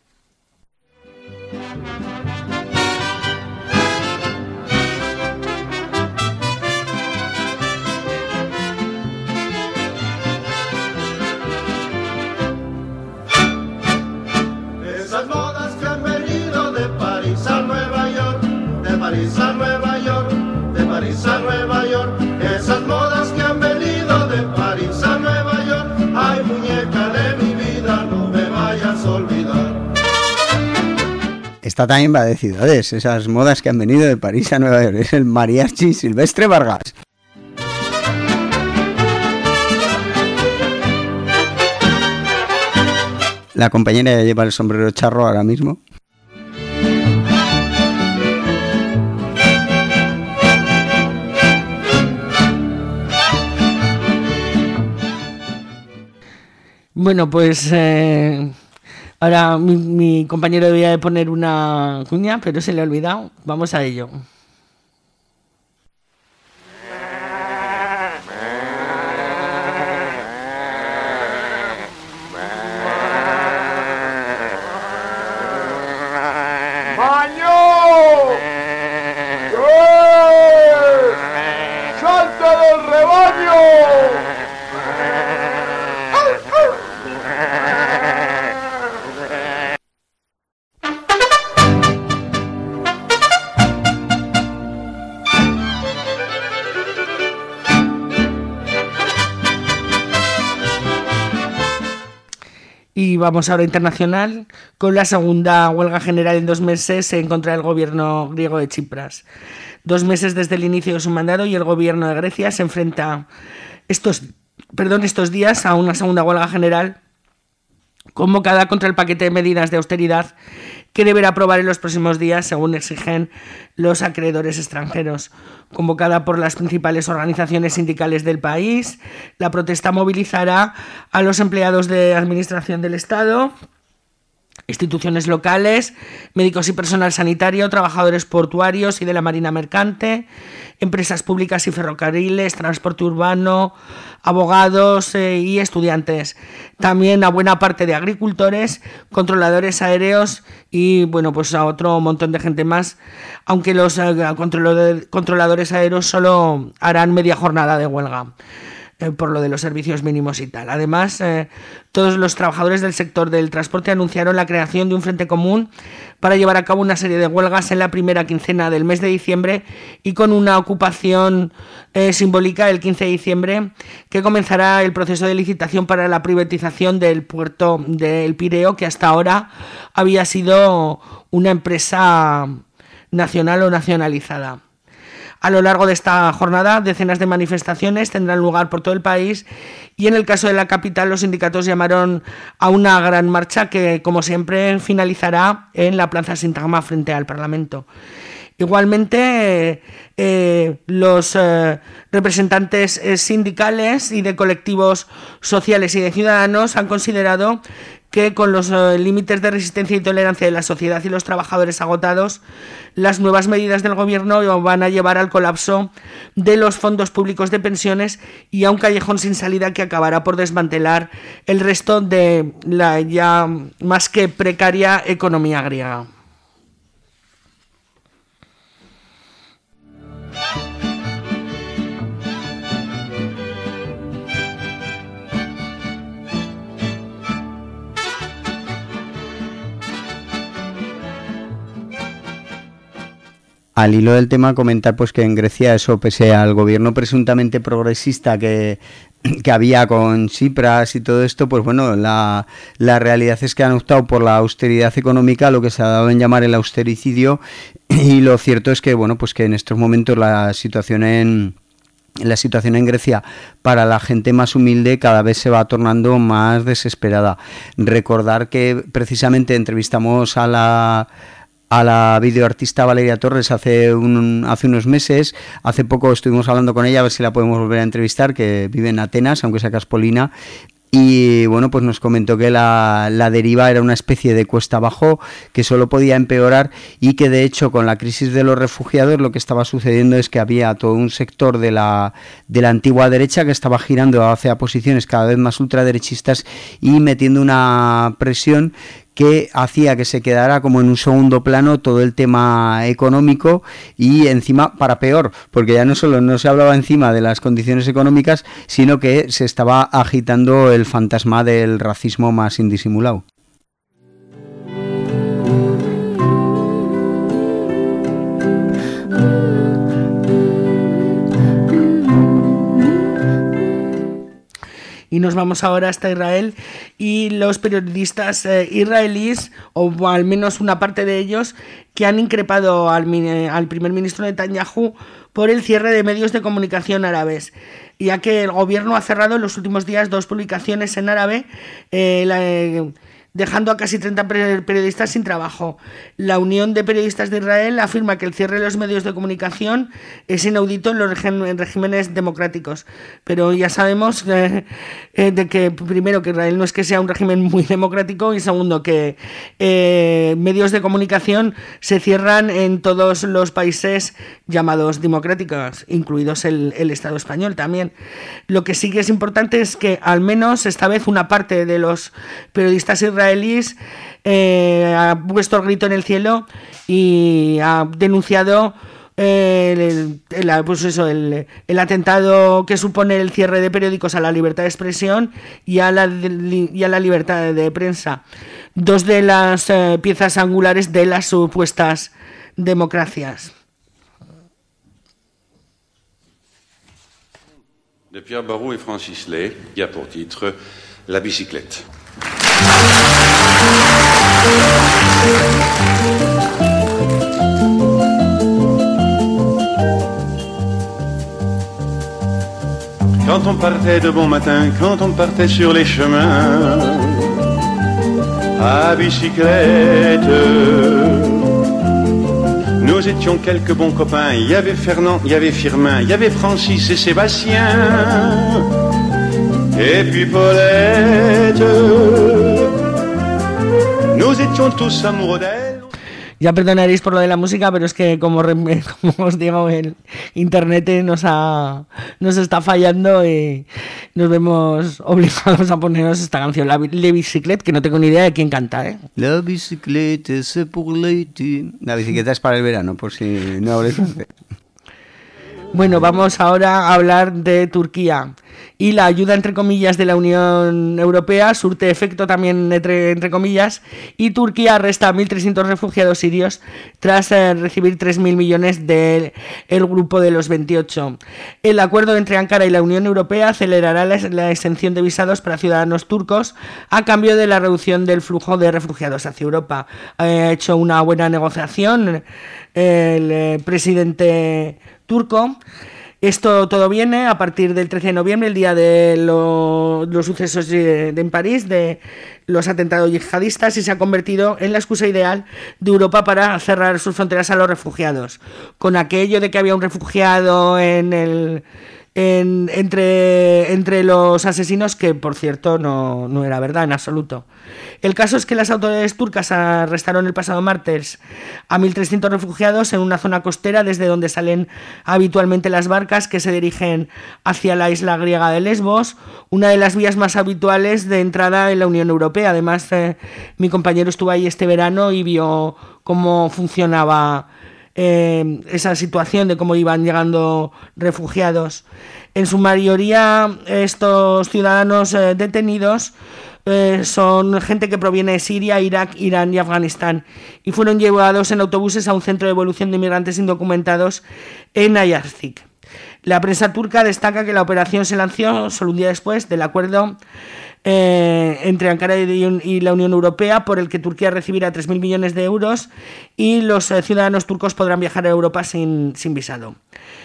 Esas modas que han venido de París a Nueva York, de París a Nueva York, de París a Nueva York. Esas modas que han venido de París a Nueva York. Ay, muñeca de mi vida, no me vayas a olvidar. Esta también va de ciudades, esas modas que han venido de París a Nueva York. Es el mariachi Silvestre Vargas. La compañera ya lleva el sombrero charro ahora mismo. Bueno, pues ahora mi compañero debía de poner una cuña, pero se le ha olvidado. Vamos a ello. ¡Salta del rebaño! Y vamos ahora internacional con la segunda huelga general en 2 meses en contra del gobierno griego de Tsipras. 2 meses desde el inicio de su mandato y el gobierno de Grecia se enfrenta estos días a una segunda huelga general convocada contra el paquete de medidas de austeridad que deberá aprobar en los próximos días, según exigen los acreedores extranjeros. Convocada por las principales organizaciones sindicales del país, la protesta movilizará a los empleados de administración del Estado, instituciones locales, médicos y personal sanitario, trabajadores portuarios y de la marina mercante, empresas públicas y ferrocarriles, transporte urbano, abogados y estudiantes. También a buena parte de agricultores, controladores aéreos y bueno, pues a otro montón de gente más, aunque los controladores aéreos solo harán media jornada de huelga. Por lo de los servicios mínimos y tal. Además, todos los trabajadores del sector del transporte anunciaron la creación de un frente común para llevar a cabo una serie de huelgas en la primera quincena del mes de diciembre y con una ocupación simbólica el 15 de diciembre, que comenzará el proceso de licitación para la privatización del puerto del Pireo, que hasta ahora había sido una empresa nacional o nacionalizada. A lo largo de esta jornada, decenas de manifestaciones tendrán lugar por todo el país y en el caso de la capital, los sindicatos llamaron a una gran marcha que, como siempre, finalizará en la Plaza Sintagma frente al Parlamento. Igualmente, los representantes sindicales y de colectivos sociales y de ciudadanos han considerado que con los límites de resistencia y tolerancia de la sociedad y los trabajadores agotados, las nuevas medidas del gobierno van a llevar al colapso de los fondos públicos de pensiones y a un callejón sin salida que acabará por desmantelar el resto de la ya más que precaria economía griega. Al hilo del tema, comentar pues que en Grecia, eso pese al gobierno presuntamente progresista que que había con Tsipras y todo esto, pues bueno, la realidad es que han optado por la austeridad económica, lo que se ha dado en llamar el austericidio, y lo cierto es que, bueno, pues que en estos momentos la situación en Grecia para la gente más humilde cada vez se va tornando más desesperada. Recordar que precisamente entrevistamos a la videoartista Valeria Torres hace unos meses. Hace poco estuvimos hablando con ella, a ver si la podemos volver a entrevistar, que vive en Atenas, aunque sea caspolina. Y bueno, pues nos comentó que la deriva era una especie de cuesta abajo que solo podía empeorar, y que de hecho con la crisis de los refugiados lo que estaba sucediendo es que había todo un sector de la antigua derecha que estaba girando hacia posiciones cada vez más ultraderechistas y metiendo una presión que hacía que se quedara como en un segundo plano todo el tema económico, y encima para peor, porque ya no solo no se hablaba encima de las condiciones económicas, sino que se estaba agitando el fantasma del racismo más indisimulado. Y nos vamos ahora hasta Israel, y los periodistas israelíes, o al menos una parte de ellos, que han increpado al primer ministro Netanyahu por el cierre de medios de comunicación árabes, ya que el gobierno ha cerrado en los últimos días 2 publicaciones en árabe, dejando a casi 30 periodistas sin trabajo. La Unión de Periodistas de Israel afirma que el cierre de los medios de comunicación es inaudito en los regímenes democráticos. Pero ya sabemos de que, primero, que Israel no es que sea un régimen muy democrático, y segundo, que medios de comunicación se cierran en todos los países llamados democráticos, incluidos el Estado español también. Lo que sí que es importante es que, al menos esta vez, una parte de los periodistas israelíes ha puesto el grito en el cielo y ha denunciado el atentado que supone el cierre de periódicos a la libertad de expresión y a la libertad de prensa, 2 de las piezas angulares de las supuestas democracias. De Pierre Barou et Francis Lay, qui a pour titre La bicyclette. Quand on partait de bon matin, quand on partait sur les chemins à bicyclette, nous étions quelques bons copains. Il y avait Fernand, il y avait Firmin, il y avait Francis et Sébastien, et puis Paulette. Nous étions tous amoureux d'elle. Ya perdonaréis por lo de la música, pero es que como os digo, el internet nos está fallando y nos vemos obligados a ponernos esta canción, La Bicyclette, que no tengo ni idea de quién canta, ¿eh? La bicyclette, c'est pour l'été. La bicicleta es para el verano, por si no habléis francés. Bueno, vamos ahora a hablar de Turquía. Y la ayuda, entre comillas, de la Unión Europea surte efecto también, entre comillas, y Turquía arresta a 1.300 refugiados sirios tras recibir 3.000 millones del grupo de los 28. El acuerdo entre Ankara y la Unión Europea acelerará la exención de visados para ciudadanos turcos a cambio de la reducción del flujo de refugiados hacia Europa. Ha hecho una buena negociación el presidente turco. Esto todo viene a partir del 13 de noviembre, el día de los sucesos en París, de los atentados yihadistas, y se ha convertido en la excusa ideal de Europa para cerrar sus fronteras a los refugiados. Con aquello de que había un refugiado entre los asesinos, que por cierto no era verdad en absoluto. El caso es que las autoridades turcas arrestaron el pasado martes a 1.300 refugiados en una zona costera desde donde salen habitualmente las barcas que se dirigen hacia la isla griega de Lesbos, una de las vías más habituales de entrada en la Unión Europea. Además, mi compañero estuvo ahí este verano y vio cómo funcionaba esa situación de cómo iban llegando refugiados. En su mayoría, estos ciudadanos detenidos son gente que proviene de Siria, Irak, Irán y Afganistán, y fueron llevados en autobuses a un centro de devolución de inmigrantes indocumentados en Ayazig. La prensa turca destaca que la operación se lanzó solo un día después del acuerdo entre Ankara y la Unión Europea, por el que Turquía recibirá 3.000 millones de euros y los ciudadanos turcos podrán viajar a Europa sin visado.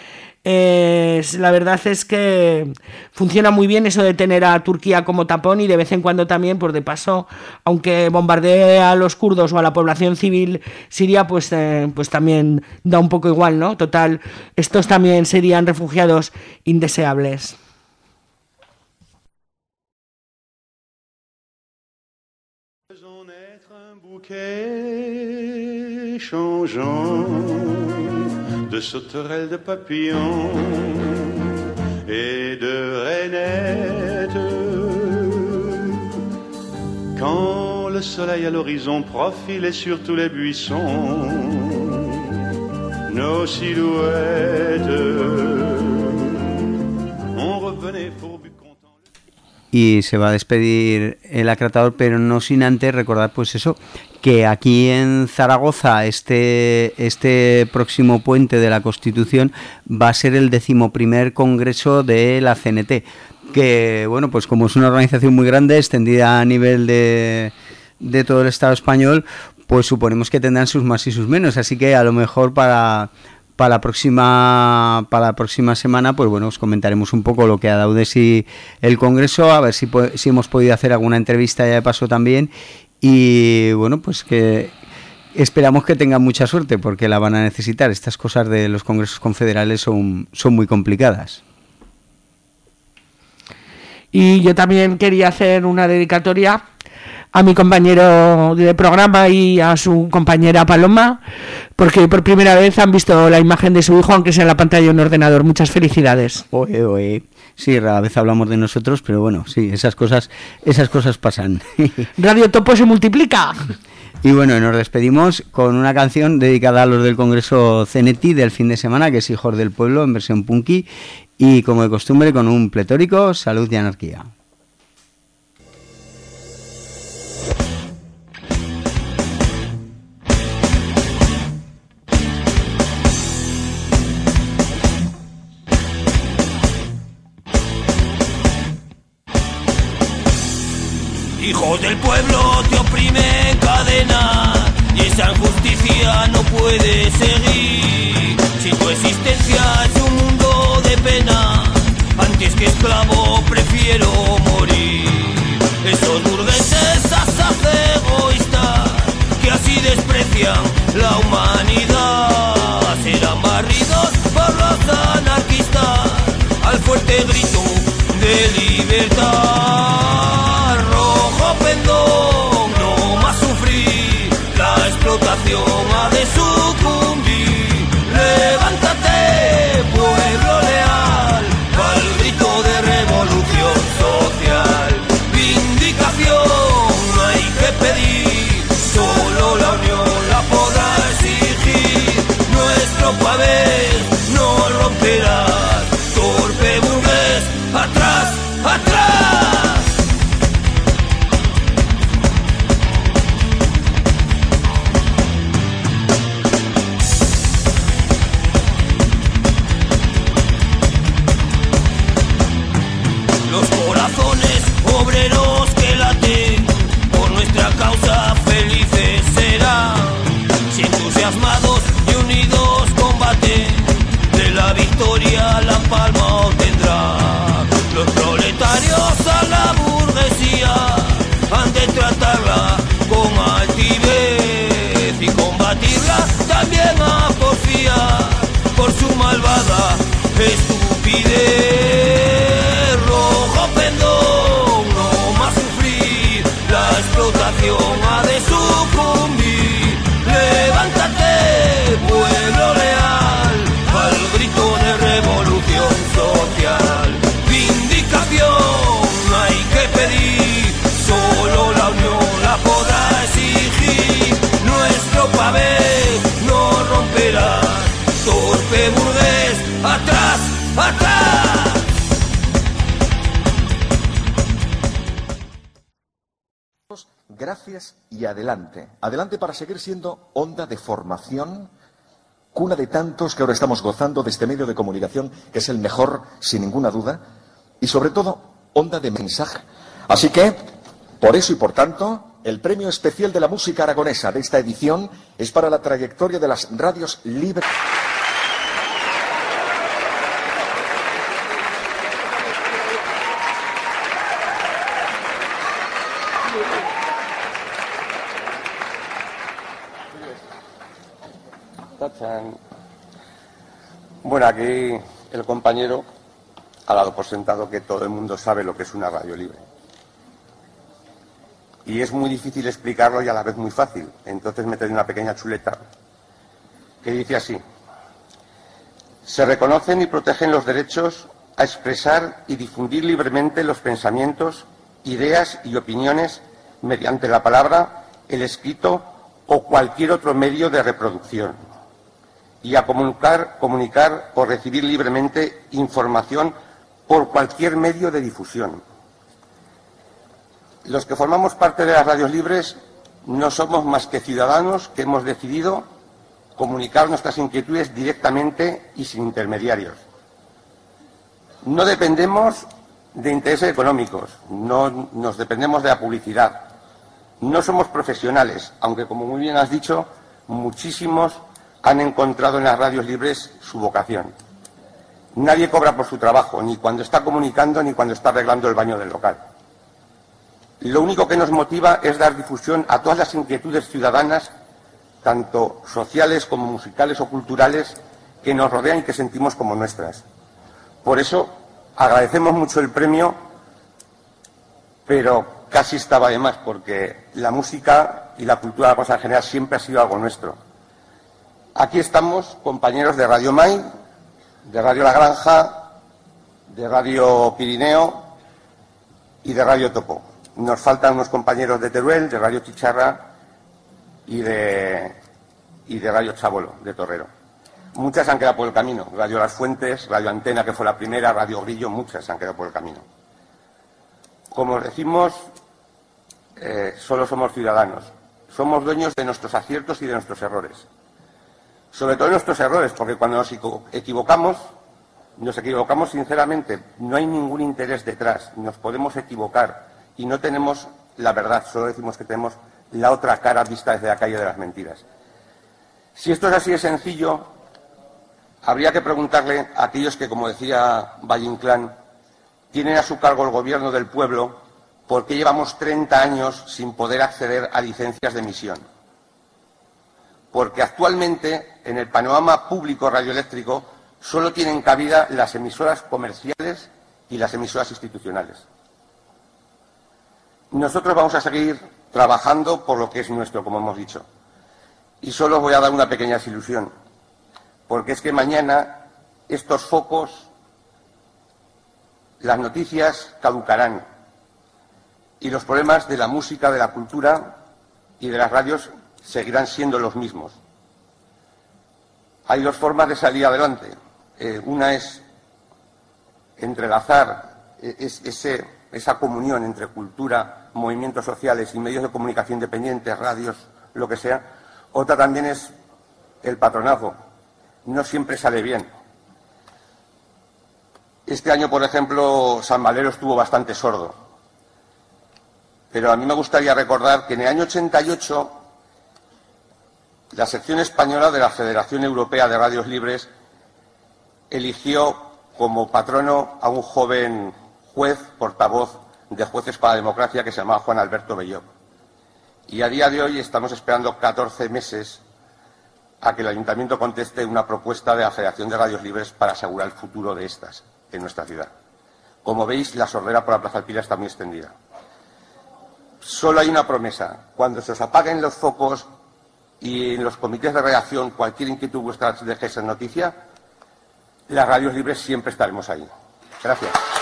La verdad es que funciona muy bien eso de tener a Turquía como tapón, y de vez en cuando también, por de paso, aunque bombardee a los kurdos o a la población civil siria, pues también da un poco igual, ¿no? Total, estos también serían refugiados indeseables. De sauterelles, de papillons et de rainettes. Quand le soleil à l'horizon profilait sur tous les buissons nos silhouettes, on revenait fourbus. Y se va a despedir el acratador, pero no sin antes recordar pues eso, que aquí en Zaragoza este próximo puente de la Constitución va a ser el 11º congreso de la CNT, que bueno, pues como es una organización muy grande, extendida a nivel de todo el Estado español, pues suponemos que tendrán sus más y sus menos, así que a lo mejor para la próxima semana, pues bueno, os comentaremos un poco lo que ha dado de sí el Congreso, a ver si hemos podido hacer alguna entrevista ya de paso también, y bueno, pues que esperamos que tengan mucha suerte, porque la van a necesitar. Estas cosas de los congresos confederales son muy complicadas. Y yo también quería hacer una dedicatoria a mi compañero de programa y a su compañera Paloma, porque por primera vez han visto la imagen de su hijo, aunque sea en la pantalla de un ordenador. Muchas felicidades. Oye. Sí, rara vez hablamos de nosotros, pero bueno, sí, esas cosas pasan. Radio Topo se multiplica. Y bueno, nos despedimos con una canción dedicada a los del Congreso CNT del fin de semana, que es Hijos del Pueblo, en versión punky, y como de costumbre con un pletórico Salud y Anarquía. Hijos del pueblo te oprime cadena y esa injusticia no puede seguir. Si tu existencia es un mundo de pena, antes que esclavo prefiero morir. Esos burgueses asaz egoístas que así desprecian la humanidad serán barridos por los anarquistas al fuerte grito de libertad. Pendón, no más sufrir, la explotación ha de sucumbir. Levántate, pueblo leal, al grito de revolución social. Vindicación no hay que pedir, solo la unión la podrá exigir. Nuestro papel no romperás, torpe burgués, atrás, atrás. Obreros que laten por nuestra causa, felices serán. Si entusiasmados y unidos combaten, de la victoria la palma obtendrá. Los proletarios a la burguesía han de tratarla con altivez y combatirla también a porfía por su malvada estupidez. Rojo pendón, la explotación ha de sucumbir. Levántate, pueblo leal, al grito de revolución social. Vindicación no hay que pedir, solo la unión la podrá exigir. Nuestro papel no romperá, torpe burgués, atrás, atrás. Gracias y adelante. Adelante para seguir siendo onda de formación cuna de tantos que ahora estamos gozando de este medio de comunicación, que es el mejor, sin ninguna duda, y sobre todo, onda de mensaje. Así que, por eso y por tanto, el premio especial de la música aragonesa de esta edición es para la trayectoria de las radios libres. Bueno, aquí el compañero ha dado por sentado que todo el mundo sabe lo que es una radio libre. Y es muy difícil explicarlo y a la vez muy fácil. Entonces me trae una pequeña chuleta que dice así: se reconocen y protegen los derechos a expresar y difundir libremente los pensamientos, ideas y opiniones mediante la palabra, el escrito o cualquier otro medio de reproducción, y a comunicar o recibir libremente información por cualquier medio de difusión. Los que formamos parte de las radios libres no somos más que ciudadanos que hemos decidido comunicar nuestras inquietudes directamente y sin intermediarios. No dependemos de intereses económicos, no nos dependemos de la publicidad. No somos profesionales, aunque, como muy bien has dicho, muchísimos han encontrado en las radios libres su vocación. Nadie cobra por su trabajo, ni cuando está comunicando ni cuando está arreglando el baño del local. Lo único que nos motiva es dar difusión a todas las inquietudes ciudadanas, tanto sociales como musicales o culturales, que nos rodean y que sentimos como nuestras. Por eso agradecemos mucho el premio, pero casi estaba de más, porque la música y la cultura de la cosa en general siempre ha sido algo nuestro. Aquí estamos, compañeros de Radio Mai, de Radio La Granja, de Radio Pirineo y de Radio Topo. Nos faltan unos compañeros de Teruel, de Radio Chicharra y de Radio Chabolo, de Torrero. Muchas han quedado por el camino. Radio Las Fuentes, Radio Antena, que fue la primera, Radio Grillo, muchas han quedado por el camino. Como decimos, solo somos ciudadanos. Somos dueños de nuestros aciertos y de nuestros errores. Sobre todo de nuestros errores, porque cuando nos equivocamos sinceramente. No hay ningún interés detrás. Nos podemos equivocar y no tenemos la verdad. Solo decimos que tenemos la otra cara vista desde la calle de las mentiras. Si esto es así de sencillo, habría que preguntarle a aquellos que, como decía Valle Inclán, tienen a su cargo el gobierno del pueblo, por qué llevamos 30 años sin poder acceder a licencias de emisión. Porque actualmente, en el panorama público radioeléctrico, solo tienen cabida las emisoras comerciales y las emisoras institucionales. Nosotros vamos a seguir trabajando por lo que es nuestro, como hemos dicho. Y solo os voy a dar una pequeña desilusión, porque es que mañana estos focos, las noticias caducarán y los problemas de la música, de la cultura y de las radios seguirán siendo los mismos. Hay dos formas de salir adelante. Una es entrelazar esa comunión entre cultura, movimientos sociales y medios de comunicación independientes, radios, lo que sea. Otra también es el patronazgo. No siempre sale bien. Este año, por ejemplo, San Valero estuvo bastante sordo. Pero a mí me gustaría recordar que en el año 88 la sección española de la Federación Europea de Radios Libres eligió como patrono a un joven juez, portavoz de Jueces para la Democracia, que se llamaba Juan Alberto Belloc. Y a día de hoy estamos esperando 14 meses a que el Ayuntamiento conteste una propuesta de la Federación de Radios Libres para asegurar el futuro de estas en nuestra ciudad. Como veis, la sordera por la Plaza Alpira está muy extendida. Solo hay una promesa: cuando se os apaguen los focos y en los comités de redacción cualquier inquietud vuestra deje esa noticia, las radios libres siempre estaremos ahí. Gracias.